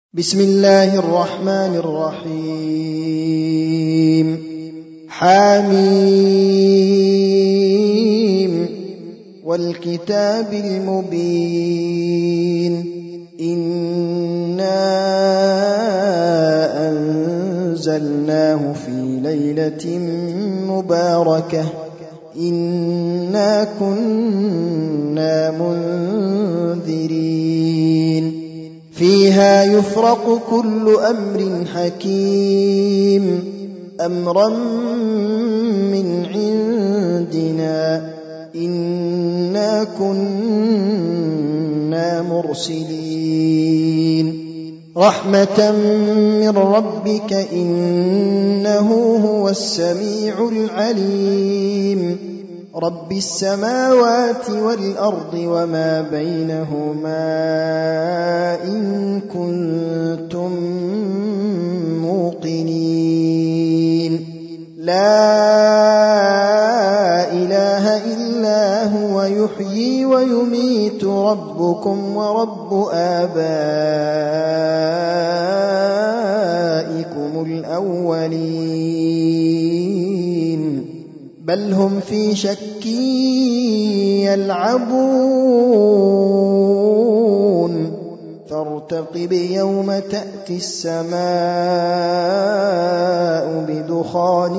بسم الله الرحمن الرحيم حميم والكتاب المبين إنا أنزلناه في ليلة مباركة إنا كنا منذرين فيها يفرق كل أمر حكيم أمرا من عندنا إنا كنا مرسلين رحمة من ربك إنه هو السميع العليم رب السماوات والأرض وما بينهما إن كنتم موقنين لا إله إلا هو يحيي ويميت ربكم ورب آبائكم الأولين بل هم في شك يلعبون فارتقب يوم تأتي السماء بدخان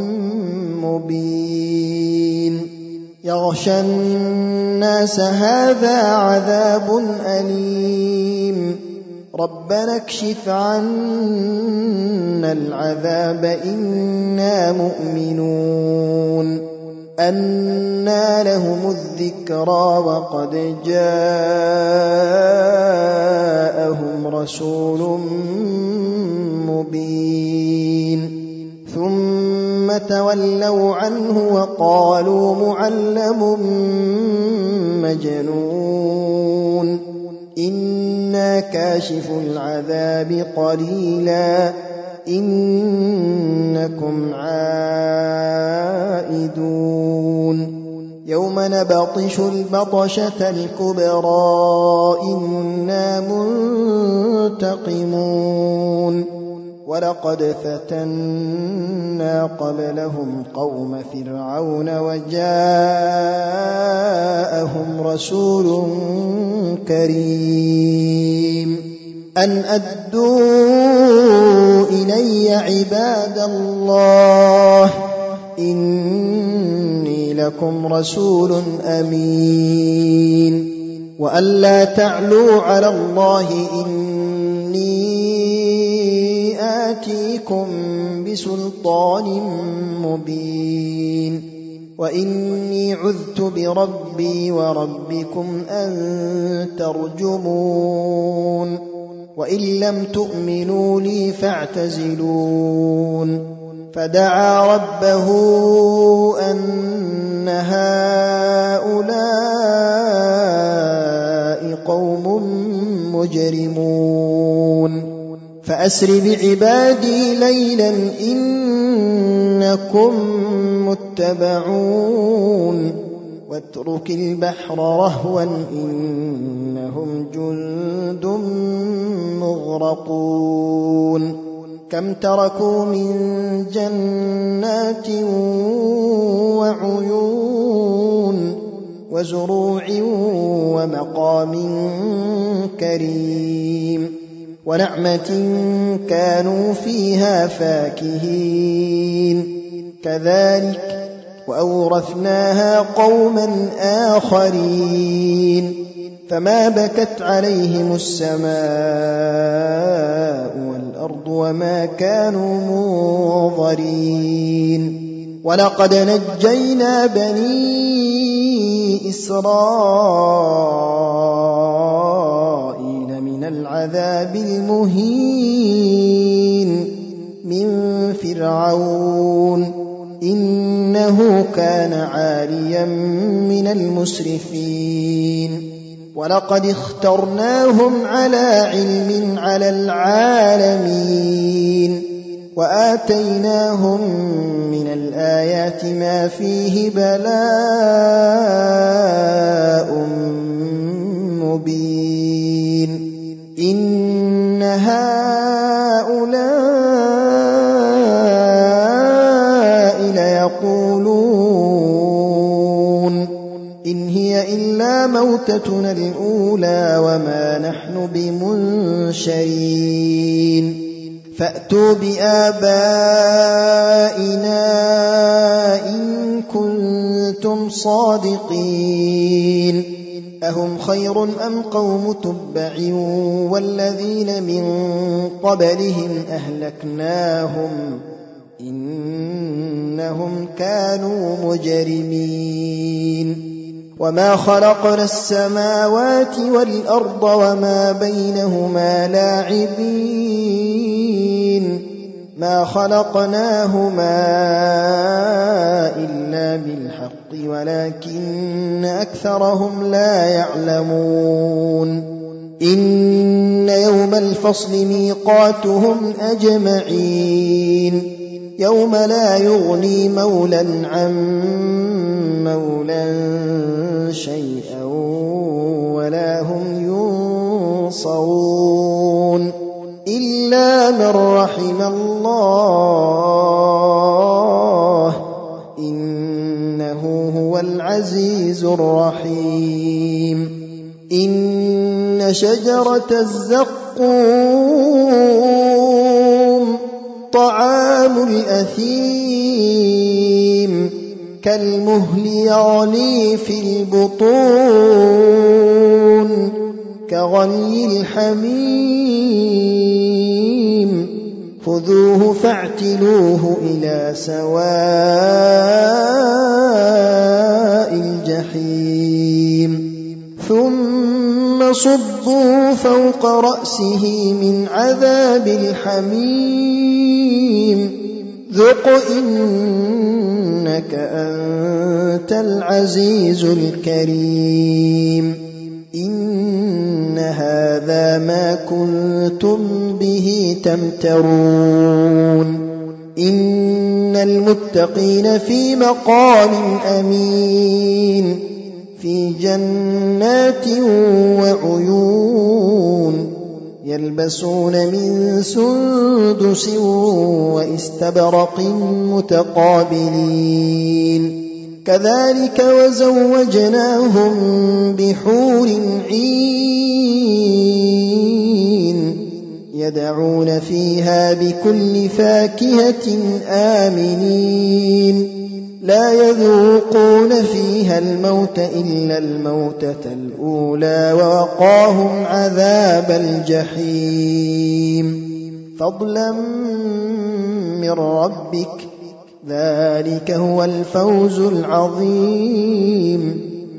مبين يغشى الناس هذا عذاب أليم ربنا اكشف عنا العذاب إنا مؤمنون أنى لهم الذكرى وقد جاءهم رسول مبين ثم تولوا عنه وقالوا معلم مجنون إنا كاشف العذاب قليلا إنكم عائدون يوم نبطش البطشة الكبرى إنا منتقمون ولقد فتنا قبلهم قوم فرعون وجاءهم رسول كريم أن أدوا إلي عباد الله إني لكم رسول أمين وأن لا تعلوا على الله إني آتيكم بسلطان مبين وإني عذت بربي وربكم أن ترجمون وإن لم تؤمنوا لي فاعتزلون فدعا ربه أن هؤلاء قوم مجرمون فأسر بعبادي ليلا إنكم متبعون واترك البحر رهوا إنهم جند مغرقون كم تركوا من جنات وعيون وزروع ومقام كريم ونعمة كانوا فيها فاكهين كذلك وأورثناها قوما آخرين فما بكت عليهم السماء والأرض وما كانوا منظرين ولقد نجينا بني إسرائيل من العذاب المهين من فرعون إنه كان عاليا من المسرفين ولقد اخترناهم على علم على العالمين وآتيناهم من الآيات ما فيه بلاء مبين إن هؤلاء موتتنا الأولى وما نحن بمنشرين فأتوا بآبائنا إن كنتم صادقين أهم خير أم قوم تبع والذين من قبلهم أهلكناهم إنهم كانوا مجرمين وما خلقنا السماوات والأرض وما بينهما لاعبين ما خلقناهما إلا بالحق ولكن أكثرهم لا يعلمون إن يوم الفصل ميقاتهم أجمعين يوم لا يغني مولى عن مولى شيئا ولا هم ينصرون إلا من رحم الله إنه هو العزيز الرحيم إن شجرة الزقوم طعام الأثيم كالمهل يغلي في البطون كغلي الحميم خذوه فاعتلوه إلى سواء الجحيم ثم صبوا فوق رأسه من عذاب الحميم ذق إنك أنت العزيز الكريم إن هذا ما كنتم به تمترون إن المتقين في مقام أمين في جنات وعيون يلبسون من سندس واستبرق متقابلين كذلك وزوجناهم بحور عين يدعون فيها بكل فاكهة آمنين لا يذوقون فيها الموت إلا الموتة الأولى ووقاهم عذاب الجحيم فضلا من ربك ذلك هو الفوز العظيم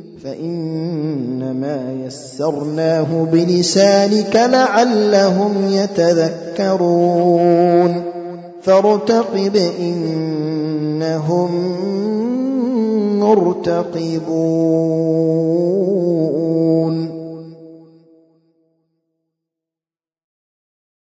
فإنما يسرناه بلسانك لعلهم يتذكرون فارتقب إنهم مرتقبون